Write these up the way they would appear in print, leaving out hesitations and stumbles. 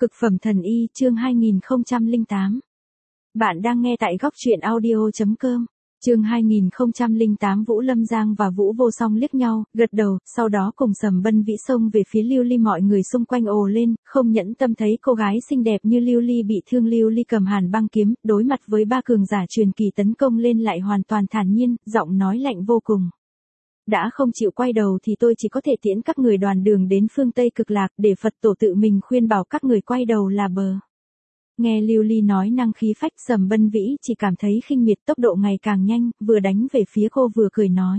Cực phẩm thần y chương 2008. Bạn đang nghe tại góc truyện audio.com. Chương 2008. Vũ Lâm Giang và Vũ Vô Song liếc nhau, gật đầu, sau đó cùng Sầm Bân Vĩ xông về phía Lưu Ly. Mọi người xung quanh ồ lên, không nhẫn tâm thấy cô gái xinh đẹp như Lưu Ly bị thương. Lưu Ly cầm hàn băng kiếm, đối mặt với ba cường giả truyền kỳ tấn công lên lại hoàn toàn thản nhiên, giọng nói lạnh vô cùng. Đã không chịu quay đầu thì tôi chỉ có thể tiễn các người đoàn đường đến phương Tây Cực Lạc, để Phật tổ tự mình khuyên bảo các người quay đầu là bờ. Nghe Lưu Ly nói năng khí phách, Sầm Bân Vĩ chỉ cảm thấy khinh miệt, tốc độ ngày càng nhanh, vừa đánh về phía cô vừa cười nói.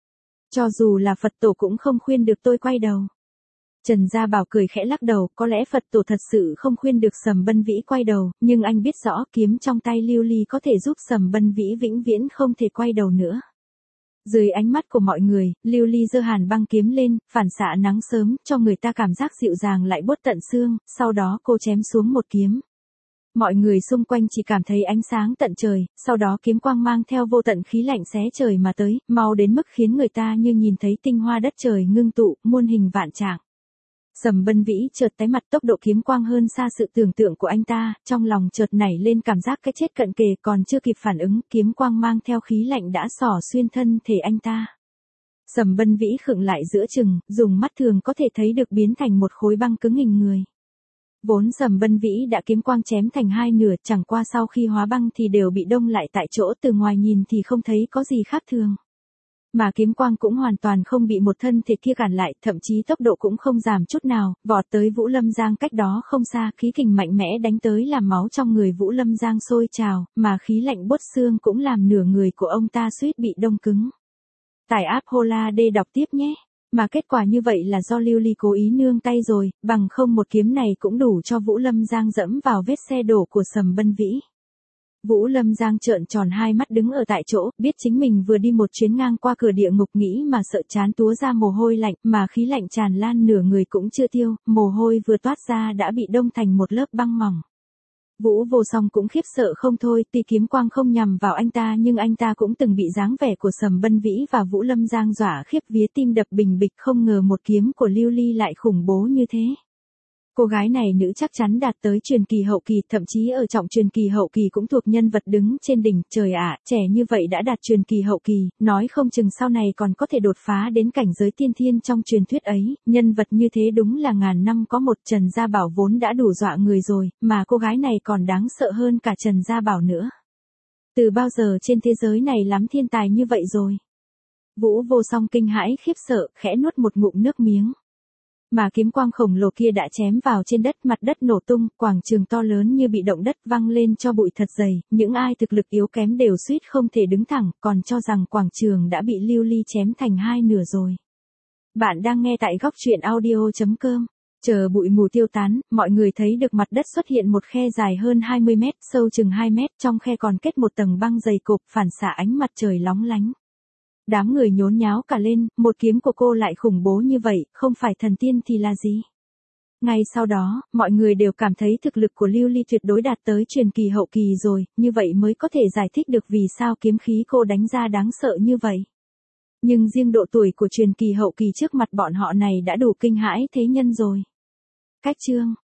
Cho dù là Phật tổ cũng không khuyên được tôi quay đầu. Trần Gia Bảo cười khẽ lắc đầu, có lẽ Phật tổ thật sự không khuyên được Sầm Bân Vĩ quay đầu, nhưng anh biết rõ kiếm trong tay Lưu Ly có thể giúp Sầm Bân Vĩ vĩnh viễn không thể quay đầu nữa. Dưới ánh mắt của mọi người, Lưu Ly giơ hàn băng kiếm lên, phản xạ nắng sớm, cho người ta cảm giác dịu dàng lại buốt tận xương, sau đó cô chém xuống một kiếm. Mọi người xung quanh chỉ cảm thấy ánh sáng tận trời, sau đó kiếm quang mang theo vô tận khí lạnh xé trời mà tới, mau đến mức khiến người ta như nhìn thấy tinh hoa đất trời ngưng tụ, muôn hình vạn trạng. Sầm Bân Vĩ chợt tái mặt, tốc độ kiếm quang hơn xa sự tưởng tượng của anh ta, trong lòng chợt nảy lên cảm giác cái chết cận kề, còn chưa kịp phản ứng, kiếm quang mang theo khí lạnh đã xỏ xuyên thân thể anh ta. Sầm Bân Vĩ khựng lại giữa chừng, dùng mắt thường có thể thấy được biến thành một khối băng cứng hình người. Vốn Sầm Bân Vĩ đã kiếm quang chém thành hai nửa, chẳng qua sau khi hóa băng thì đều bị đông lại tại chỗ, từ ngoài nhìn thì không thấy có gì khác thường. Mà kiếm quang cũng hoàn toàn không bị một thân thể kia cản lại, thậm chí tốc độ cũng không giảm chút nào, vọt tới Vũ Lâm Giang cách đó không xa, khí kình mạnh mẽ đánh tới làm máu trong người Vũ Lâm Giang sôi trào, mà khí lạnh buốt xương cũng làm nửa người của ông ta suýt bị đông cứng. Tải app Hola để đọc tiếp nhé. Mà kết quả như vậy là do Lưu Ly cố ý nương tay rồi, bằng không một kiếm này cũng đủ cho Vũ Lâm Giang dẫm vào vết xe đổ của Sầm Bân Vĩ. Vũ Lâm Giang trợn tròn hai mắt đứng ở tại chỗ, biết chính mình vừa đi một chuyến ngang qua cửa địa ngục, nghĩ mà sợ chán túa ra mồ hôi lạnh, mà khí lạnh tràn lan nửa người cũng chưa tiêu, mồ hôi vừa toát ra đã bị đông thành một lớp băng mỏng. Vũ Vô Song cũng khiếp sợ không thôi, tuy kiếm quang không nhằm vào anh ta nhưng anh ta cũng từng bị dáng vẻ của Sầm Bân Vĩ và Vũ Lâm Giang dọa khiếp vía, tim đập bình bịch, không ngờ một kiếm của Lưu Ly lại khủng bố như thế. Cô gái này nữ chắc chắn đạt tới truyền kỳ hậu kỳ, thậm chí ở trọng truyền kỳ hậu kỳ cũng thuộc nhân vật đứng trên đỉnh, trời ạ, trẻ như vậy đã đạt truyền kỳ hậu kỳ, nói không chừng sau này còn có thể đột phá đến cảnh giới tiên thiên trong truyền thuyết ấy, nhân vật như thế đúng là ngàn năm có một. Trần Gia Bảo vốn đã đủ dọa người rồi, mà cô gái này còn đáng sợ hơn cả Trần Gia Bảo nữa. Từ bao giờ trên thế giới này lắm thiên tài như vậy rồi? Vũ Vô Song kinh hãi khiếp sợ, khẽ nuốt một ngụm nước miếng. Mà kiếm quang khổng lồ kia đã chém vào trên đất, mặt đất nổ tung, quảng trường to lớn như bị động đất văng lên cho bụi thật dày, những ai thực lực yếu kém đều suýt không thể đứng thẳng, còn cho rằng quảng trường đã bị Lưu Ly chém thành hai nửa rồi. Bạn đang nghe tại góc truyện audio.com. Chờ bụi mù tiêu tán, mọi người thấy được mặt đất xuất hiện một khe dài hơn 20 mét, sâu chừng 2 mét, trong khe còn kết một tầng băng dày cộp, phản xạ ánh mặt trời lóng lánh. Đám người nhốn nháo cả lên, một kiếm của cô lại khủng bố như vậy, không phải thần tiên thì là gì? Ngay sau đó, mọi người đều cảm thấy thực lực của Lưu Ly tuyệt đối đạt tới truyền kỳ hậu kỳ rồi, như vậy mới có thể giải thích được vì sao kiếm khí cô đánh ra đáng sợ như vậy. Nhưng riêng độ tuổi của truyền kỳ hậu kỳ trước mặt bọn họ này đã đủ kinh hãi thế nhân rồi. Cách chương